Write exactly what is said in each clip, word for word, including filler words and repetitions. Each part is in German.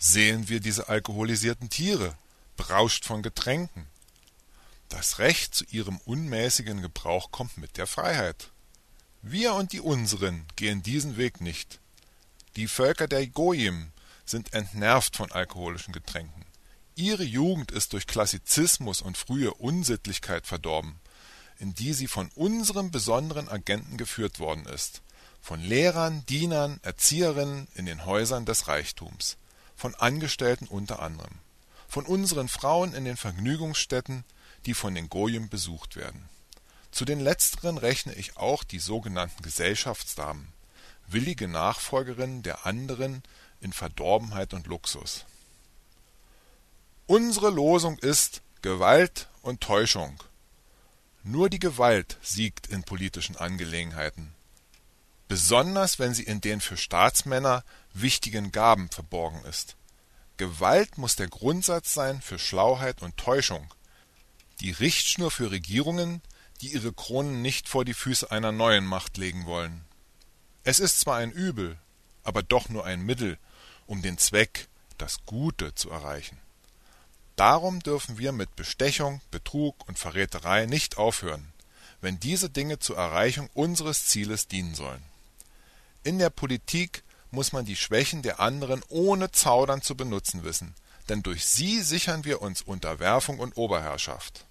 sehen wir diese alkoholisierten Tiere, berauscht von Getränken. Das Recht zu ihrem unmäßigen Gebrauch kommt mit der Freiheit. Wir und die unseren gehen diesen Weg nicht. Die Völker der Goyim sind entnervt von alkoholischen Getränken. Ihre Jugend ist durch Klassizismus und frühe Unsittlichkeit verdorben, in die sie von unserem besonderen Agenten geführt worden ist, von Lehrern, Dienern, Erzieherinnen in den Häusern des Reichtums, von Angestellten unter anderem, von unseren Frauen in den Vergnügungsstätten, die von den Goyim besucht werden. Zu den letzteren rechne ich auch die sogenannten Gesellschaftsdamen, willige Nachfolgerinnen der anderen in Verdorbenheit und Luxus. Unsere Losung ist Gewalt und Täuschung. Nur die Gewalt siegt in politischen Angelegenheiten, besonders wenn sie in den für Staatsmänner wichtigen Gaben verborgen ist. Gewalt muss der Grundsatz sein für Schlauheit und Täuschung, die Richtschnur für Regierungen, die ihre Kronen nicht vor die Füße einer neuen Macht legen wollen. Es ist zwar ein Übel, aber doch nur ein Mittel, um den Zweck, das Gute, zu erreichen. Darum dürfen wir mit Bestechung, Betrug und Verräterei nicht aufhören, wenn diese Dinge zur Erreichung unseres Zieles dienen sollen. In der Politik muss man die Schwächen der anderen ohne Zaudern zu benutzen wissen, denn durch sie sichern wir uns Unterwerfung und Oberherrschaft.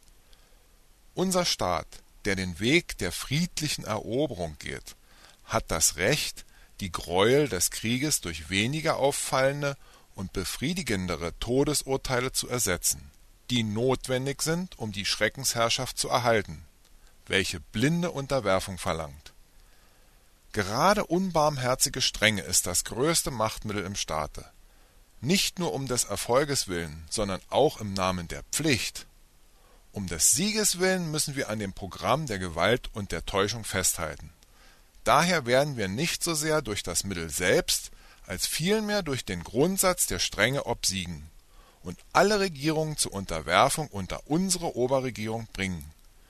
Unser Staat, der den Weg der friedlichen Eroberung geht, hat das Recht, die Gräuel des Krieges durch weniger auffallende und befriedigendere Todesurteile zu ersetzen, die notwendig sind, um die Schreckensherrschaft zu erhalten, welche blinde Unterwerfung verlangt. Gerade unbarmherzige Strenge ist das größte Machtmittel im Staate, nicht nur um des Erfolges willen, sondern auch im Namen der Pflicht. Um des Sieges willen müssen wir an dem Programm der Gewalt und der Täuschung festhalten. Daher werden wir nicht so sehr durch das Mittel selbst, als vielmehr durch den Grundsatz der Strenge obsiegen und alle Regierungen zur Unterwerfung unter unsere Oberregierung bringen.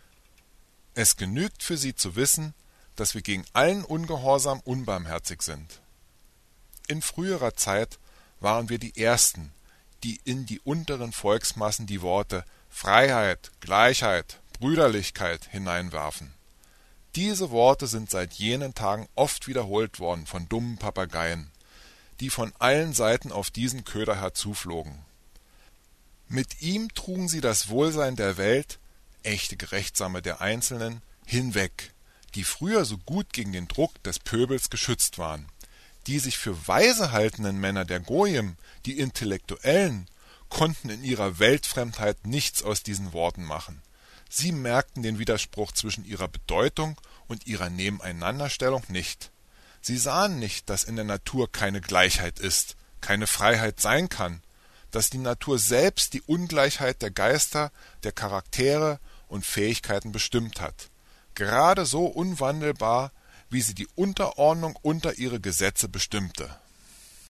Es genügt für sie zu wissen, dass wir gegen allen Ungehorsam unbarmherzig sind. In früherer Zeit waren wir die Ersten, die in die unteren Volksmassen die Worte Freiheit, Gleichheit, Brüderlichkeit hineinwarfen. Diese Worte sind seit jenen Tagen oft wiederholt worden von dummen Papageien, die von allen Seiten auf diesen Köder herzuflogen. Mit ihm trugen sie das Wohlsein der Welt, echte Gerechtsame der Einzelnen, hinweg, die früher so gut gegen den Druck des Pöbels geschützt waren. Die sich für weise haltenden Männer der Goyim, die Intellektuellen, konnten in ihrer Weltfremdheit nichts aus diesen Worten machen. Sie merkten den Widerspruch zwischen ihrer Bedeutung und ihrer Nebeneinanderstellung nicht. Sie sahen nicht, dass in der Natur keine Gleichheit ist, keine Freiheit sein kann, dass die Natur selbst die Ungleichheit der Geister, der Charaktere und Fähigkeiten bestimmt hat, gerade so unwandelbar, wie sie die Unterordnung unter ihre Gesetze bestimmte.